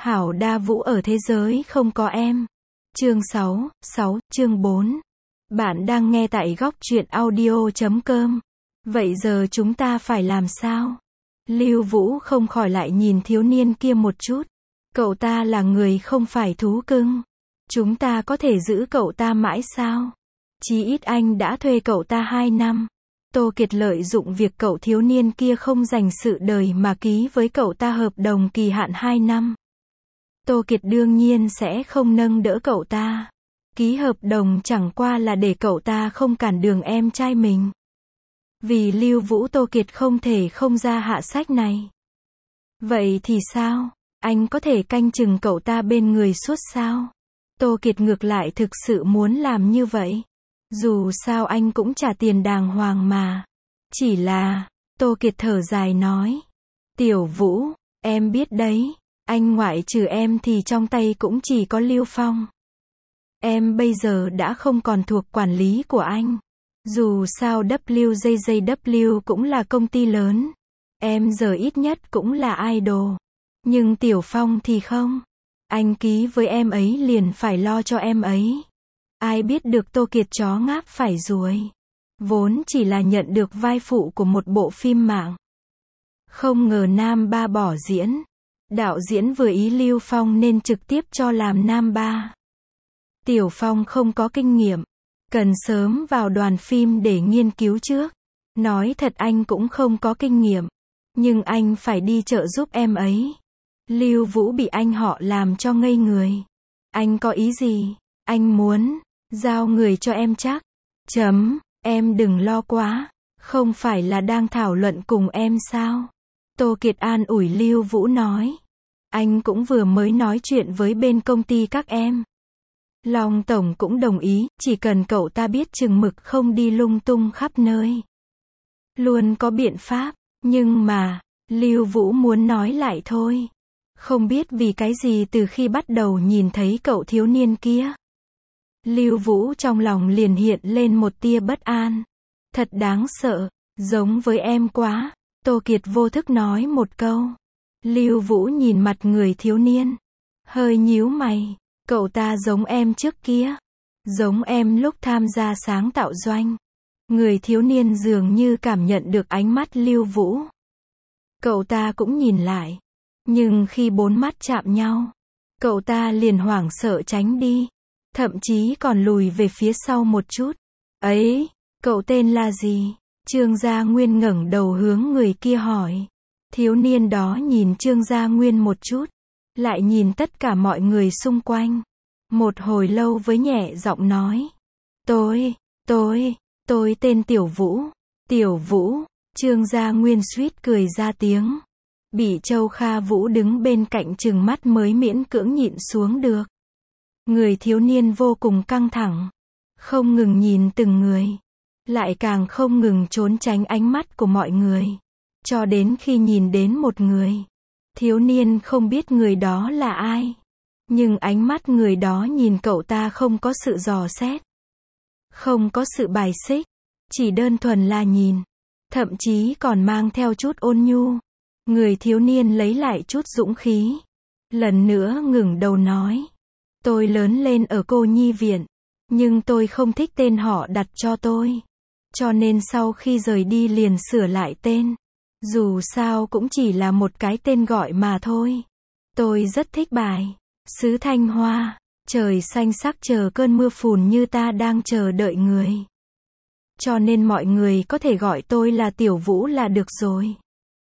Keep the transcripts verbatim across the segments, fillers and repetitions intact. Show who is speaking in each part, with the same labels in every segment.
Speaker 1: Hảo đa vũ ở thế giới không có em. Chương sáu, sáu, chương bốn. Bạn đang nghe tại góc truyện audio chấm com. Vậy giờ chúng ta phải làm sao? Lưu Vũ không khỏi lại nhìn thiếu niên kia một chút. Cậu ta là người không phải thú cưng. Chúng ta có thể giữ cậu ta mãi sao? Chí ít anh đã thuê cậu ta hai năm. Tô Kiệt lợi dụng việc cậu thiếu niên kia không dành sự đời mà ký với cậu ta hợp đồng kỳ hạn hai năm. Tô Kiệt đương nhiên sẽ không nâng đỡ cậu ta. Ký hợp đồng chẳng qua là để cậu ta không cản đường em trai mình. Vì Lưu Vũ Tô Kiệt không thể không ra hạ sách này. Vậy thì sao? Anh có thể canh chừng cậu ta bên người suốt sao? Tô Kiệt ngược lại thực sự muốn làm như vậy. Dù sao anh cũng trả tiền đàng hoàng mà. Chỉ là, Tô Kiệt thở dài nói. Tiểu Vũ, em biết đấy, anh ngoại trừ em thì trong tay cũng chỉ có Lưu Phong. Em bây giờ đã không còn thuộc quản lý của anh. Dù sao W J J W cũng là công ty lớn. Em giờ ít nhất cũng là idol. Nhưng Tiểu Phong thì không. Anh ký với em ấy liền phải lo cho em ấy. Ai biết được Tô Kiệt chó ngáp phải ruồi. Vốn chỉ là nhận được vai phụ của một bộ phim mạng. Không ngờ Nam Ba bỏ diễn. Đạo diễn vừa ý Lưu Phong nên trực tiếp cho làm Nam Ba. Tiểu Phong không có kinh nghiệm. Cần sớm vào đoàn phim để nghiên cứu trước. Nói thật anh cũng không có kinh nghiệm. Nhưng anh phải đi trợ giúp em ấy. Lưu Vũ bị anh họ làm cho ngây người. Anh có ý gì? Anh muốn giao người cho em chắc. Chấm, em đừng lo quá. Không phải là đang thảo luận cùng em sao? Tô Kiệt an ủi Lưu Vũ nói. Anh cũng vừa mới nói chuyện với bên công ty các em. Long Tổng cũng đồng ý, chỉ cần cậu ta biết chừng mực không đi lung tung khắp nơi. Luôn có biện pháp, nhưng mà, Lưu Vũ muốn nói lại thôi. Không biết vì cái gì từ khi bắt đầu nhìn thấy cậu thiếu niên kia. Lưu Vũ trong lòng liền hiện lên một tia bất an. Thật đáng sợ, giống với em quá. Tô Kiệt vô thức nói một câu. Lưu Vũ nhìn mặt người thiếu niên. Hơi nhíu mày. Cậu ta giống em trước kia. Giống em lúc tham gia sáng tạo doanh. Người thiếu niên dường như cảm nhận được ánh mắt Lưu Vũ. Cậu ta cũng nhìn lại. Nhưng khi bốn mắt chạm nhau, cậu ta liền hoảng sợ tránh đi. Thậm chí còn lùi về phía sau một chút. Ấy, cậu tên là gì? Trương Gia Nguyên ngẩng đầu hướng người kia hỏi. Thiếu niên đó nhìn Trương Gia Nguyên một chút. Lại nhìn tất cả mọi người xung quanh. Một hồi lâu với nhẹ giọng nói. Tôi, tôi, tôi tên Tiểu Vũ. Tiểu Vũ, Trương Gia Nguyên suýt cười ra tiếng. Bị Châu Kha Vũ đứng bên cạnh trừng mắt mới miễn cưỡng nhịn xuống được. Người thiếu niên vô cùng căng thẳng. Không ngừng nhìn từng người. Lại càng không ngừng trốn tránh ánh mắt của mọi người. Cho đến khi nhìn đến một người. Thiếu niên không biết người đó là ai. Nhưng ánh mắt người đó nhìn cậu ta không có sự dò xét. Không có sự bài xích. Chỉ đơn thuần là nhìn. Thậm chí còn mang theo chút ôn nhu. Người thiếu niên lấy lại chút dũng khí. Lần nữa ngẩng đầu nói. Tôi lớn lên ở cô nhi viện. Nhưng tôi không thích tên họ đặt cho tôi. Cho nên sau khi rời đi liền sửa lại tên. Dù sao cũng chỉ là một cái tên gọi mà thôi. Tôi rất thích bài. Xứ Thanh Hoa. Trời xanh sắc chờ cơn mưa phùn như ta đang chờ đợi người. Cho nên mọi người có thể gọi tôi là Tiểu Vũ là được rồi.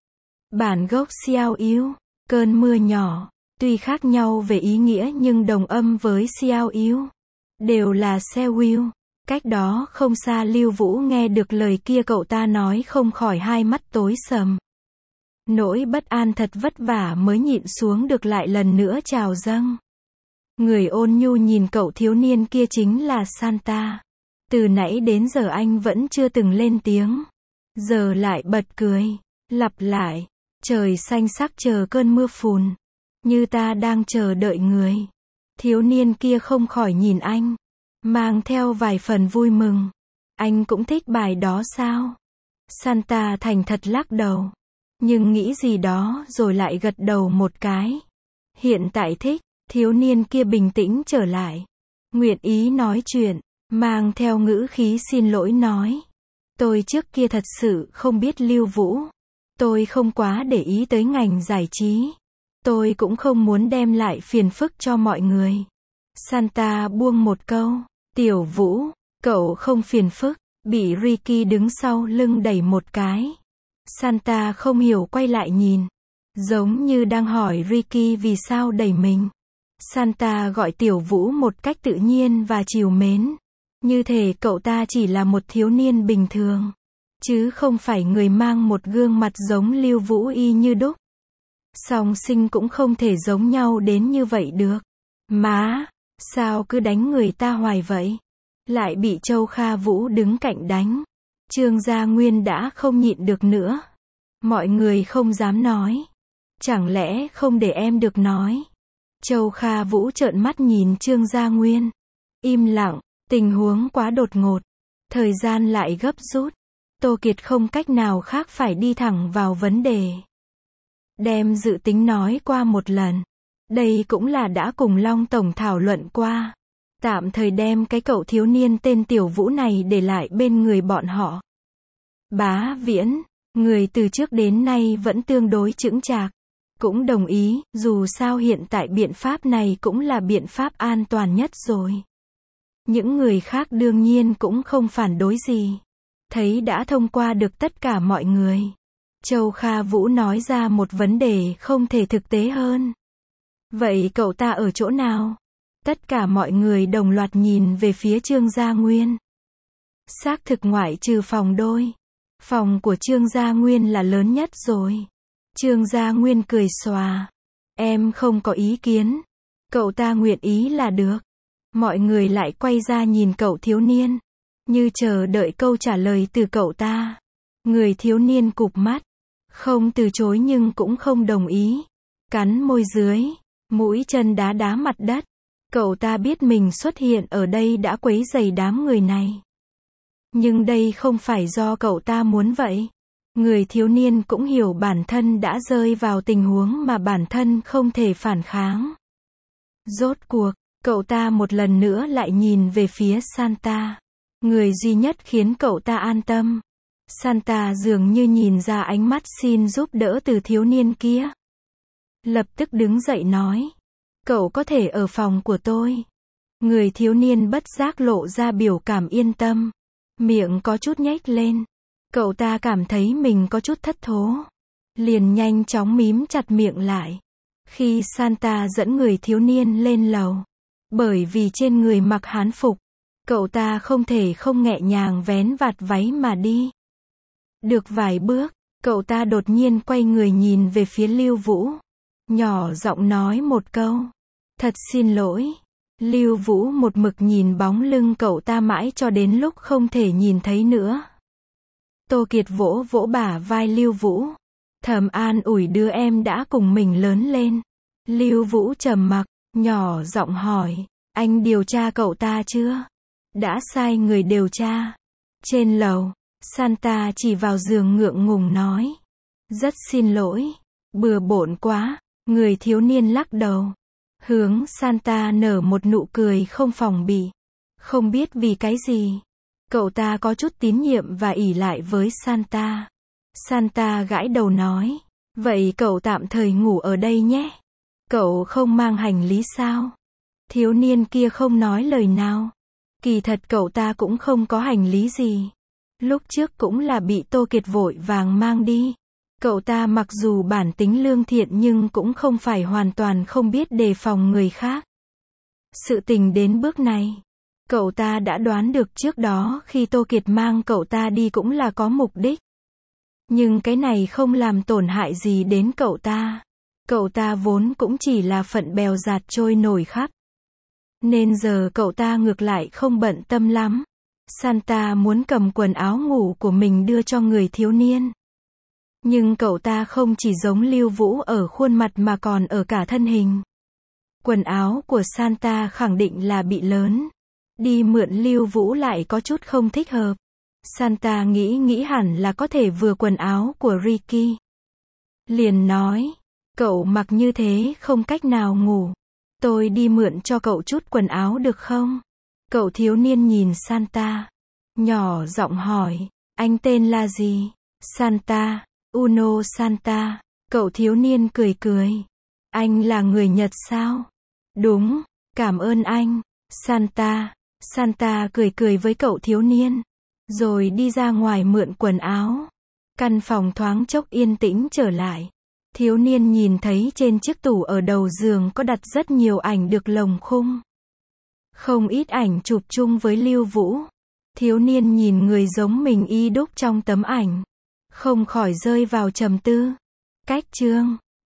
Speaker 1: Bản gốc Xiao Yếu, cơn mưa nhỏ, tuy khác nhau về ý nghĩa nhưng đồng âm với Xiao Yếu, đều là Sewil. Cách đó không xa Lưu Vũ nghe được lời kia cậu ta nói không khỏi hai mắt tối sầm. Nỗi bất an thật vất vả mới nhịn xuống được lại lần nữa trào dâng. Người ôn nhu nhìn cậu thiếu niên kia chính là Santa. Từ nãy đến giờ anh vẫn chưa từng lên tiếng. Giờ lại bật cười, lặp lại. Trời xanh sắc chờ cơn mưa phùn. Như ta đang chờ đợi người. Thiếu niên kia không khỏi nhìn anh. Mang theo vài phần vui mừng. Anh cũng thích bài đó sao? Santa thành thật lắc đầu. Nhưng nghĩ gì đó rồi lại gật đầu một cái. Hiện tại thích, thiếu niên kia bình tĩnh trở lại. Nguyện ý nói chuyện, mang theo ngữ khí xin lỗi nói. Tôi trước kia thật sự không biết Lưu Vũ. Tôi không quá để ý tới ngành giải trí. Tôi cũng không muốn đem lại phiền phức cho mọi người. Santa buông một câu. Tiểu Vũ, cậu không phiền phức. Bị Ricky đứng sau lưng đẩy một cái. Santa không hiểu quay lại nhìn. Giống như đang hỏi Ricky vì sao đẩy mình. Santa gọi Tiểu Vũ một cách tự nhiên và trìu mến. Như thể cậu ta chỉ là một thiếu niên bình thường. Chứ không phải người mang một gương mặt giống Lưu Vũ y như đúc. Song sinh cũng không thể giống nhau đến như vậy được. Má, sao cứ đánh người ta hoài vậy? Lại bị Châu Kha Vũ đứng cạnh đánh. Trương Gia Nguyên đã không nhịn được nữa. Mọi người không dám nói. Chẳng lẽ không để em được nói? Châu Kha Vũ trợn mắt nhìn Trương Gia Nguyên. Im lặng, tình huống quá đột ngột. Thời gian lại gấp rút. Tô Kiệt không cách nào khác phải đi thẳng vào vấn đề. Đem dự tính nói qua một lần. Đây cũng là đã cùng Long Tổng thảo luận qua. Tạm thời đem cái cậu thiếu niên tên Tiểu Vũ này để lại bên người bọn họ. Bá Viễn, người từ trước đến nay vẫn tương đối chững chạc. Cũng đồng ý, dù sao hiện tại biện pháp này cũng là biện pháp an toàn nhất rồi. Những người khác đương nhiên cũng không phản đối gì. Thấy đã thông qua được tất cả mọi người. Châu Kha Vũ nói ra một vấn đề không thể thực tế hơn. Vậy cậu ta ở chỗ nào? Tất cả mọi người đồng loạt nhìn về phía Trương Gia Nguyên. Xác thực ngoại trừ phòng đôi. Phòng của Trương Gia Nguyên là lớn nhất rồi. Trương Gia Nguyên cười xòa. Em không có ý kiến. Cậu ta nguyện ý là được. Mọi người lại quay ra nhìn cậu thiếu niên. Như chờ đợi câu trả lời từ cậu ta. Người thiếu niên cụp mắt. Không từ chối nhưng cũng không đồng ý. Cắn môi dưới. Mũi chân đá đá mặt đất. Cậu ta biết mình xuất hiện ở đây đã quấy rầy đám người này. Nhưng đây không phải do cậu ta muốn vậy. Người thiếu niên cũng hiểu bản thân đã rơi vào tình huống mà bản thân không thể phản kháng. Rốt cuộc, cậu ta một lần nữa lại nhìn về phía Santa. Người duy nhất khiến cậu ta an tâm. Santa dường như nhìn ra ánh mắt xin giúp đỡ từ thiếu niên kia. Lập tức đứng dậy nói. Cậu có thể ở phòng của tôi. Người thiếu niên bất giác lộ ra biểu cảm yên tâm. Miệng có chút nhếch lên. Cậu ta cảm thấy mình có chút thất thố. Liền nhanh chóng mím chặt miệng lại. Khi Santa dẫn người thiếu niên lên lầu. Bởi vì trên người mặc hán phục. Cậu ta không thể không nhẹ nhàng vén vạt váy mà đi. Được vài bước, cậu ta đột nhiên quay người nhìn về phía Lưu Vũ. Nhỏ giọng nói một câu. Thật xin lỗi. Lưu Vũ một mực nhìn bóng lưng cậu ta mãi cho đến lúc không thể nhìn thấy nữa. Tô Kiệt vỗ vỗ bả vai Lưu Vũ. Thầm an ủi đứa em đã cùng mình lớn lên. Lưu Vũ trầm mặc, nhỏ giọng hỏi. Anh điều tra cậu ta chưa? Đã sai người điều tra. Trên lầu, Santa chỉ vào giường ngượng ngùng nói. Rất xin lỗi. Bừa bộn quá. Người thiếu niên lắc đầu. Hướng Santa nở một nụ cười không phòng bị. Không biết vì cái gì. Cậu ta có chút tín nhiệm và ỷ lại với Santa. Santa gãi đầu nói. Vậy cậu tạm thời ngủ ở đây nhé. Cậu không mang hành lý sao? Thiếu niên kia không nói lời nào. Kỳ thật cậu ta cũng không có hành lý gì. Lúc trước cũng là bị Tô Kiệt vội vàng mang đi. Cậu ta mặc dù bản tính lương thiện nhưng cũng không phải hoàn toàn không biết đề phòng người khác. Sự tình đến bước này. Cậu ta đã đoán được trước đó khi Tô Kiệt mang cậu ta đi cũng là có mục đích. Nhưng cái này không làm tổn hại gì đến cậu ta. Cậu ta vốn cũng chỉ là phận bèo dạt trôi nổi khắp. Nên giờ cậu ta ngược lại không bận tâm lắm. Santa muốn cầm quần áo ngủ của mình đưa cho người thiếu niên. Nhưng cậu ta không chỉ giống Lưu Vũ ở khuôn mặt mà còn ở cả thân hình. Quần áo của Santa khẳng định là bị lớn. Đi mượn Lưu Vũ lại có chút không thích hợp. Santa nghĩ nghĩ hẳn là có thể vừa quần áo của Ricky. Liền nói, Cậu mặc như thế không cách nào ngủ. Tôi đi mượn cho cậu chút quần áo được không? Cậu thiếu niên nhìn Santa. Nhỏ giọng hỏi. Anh tên là gì? Santa. Uno Santa. Cậu thiếu niên cười cười. Anh là người Nhật sao? Đúng. Cảm ơn anh. Santa. Santa cười cười với cậu thiếu niên. Rồi đi ra ngoài mượn quần áo. Căn phòng thoáng chốc yên tĩnh trở lại. Thiếu niên nhìn thấy trên chiếc tủ ở đầu giường có đặt rất nhiều ảnh được lồng khung. Không ít ảnh chụp chung với Lưu Vũ. Thiếu niên nhìn người giống mình y đúc trong tấm ảnh. Không khỏi rơi vào trầm tư. Cách chương